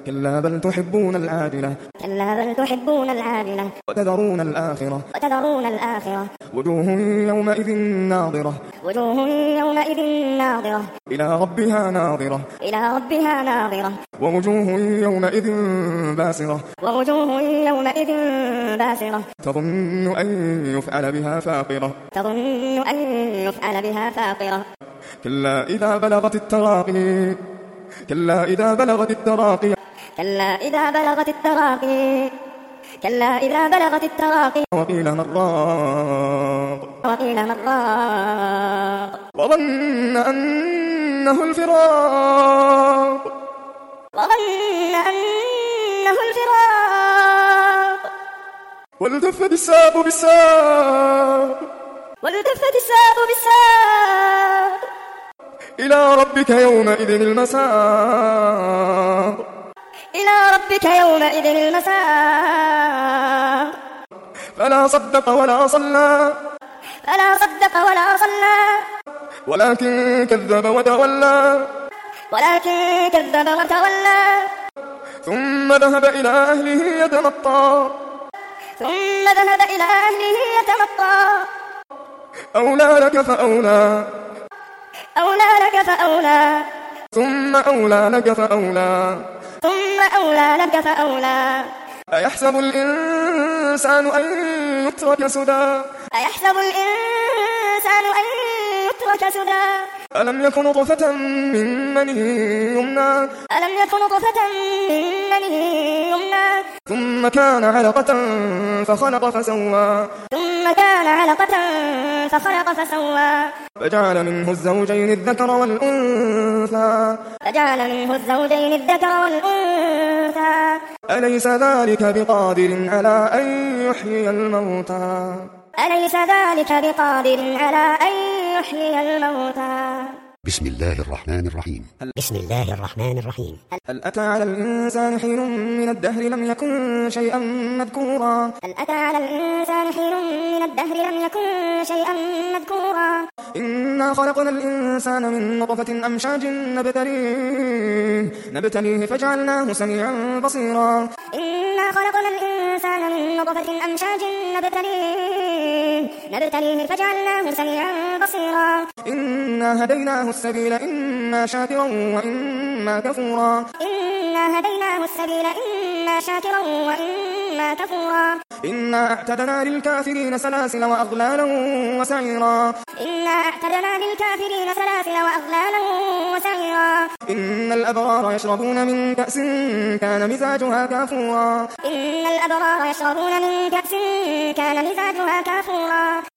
كلا بل تحبون العاجلة وتذرون الآخرة وجوه يومئذ ناظرة إلى ربها ناظرة ووجوه يومئذ باسرة تظن أن يفعل بها فاقرة كلا إذا بلغت التراقي وقيل من راق وظن أنه الفراق والتفت الساق بالساق إلى ربك يومئذ المساق فلا صدق ولا صلى ولكن كذب وتولى ثم ذهب إلى أهله يتمطى أولى لك فأولى ثم أولى لك فأولى أيحسب الإنسان أن يترك سدى ألم يكن نطفة من مني يمنى ثم كان علقة فخلق فسوى فجعل منه الزوجين الذكر والأنثى أليس ذلك بقادر على أن يحيي الموتى بسم الله الرحمن الرحيم هل أتى على الإنسان حين من الدهر لم يكن شيئا مذكورا إنا خلقنا الإنسان من نطفة أمشاج نبتليه فجعلناه سميعا بصيرا إنا هديناه السبيل إما شاكرا وإما كفورا إنا أعتدنا للكافرين سلاسل وأغلالا وسعيرا إن الأبرار يشربون من كأس كان مزاجها كافورا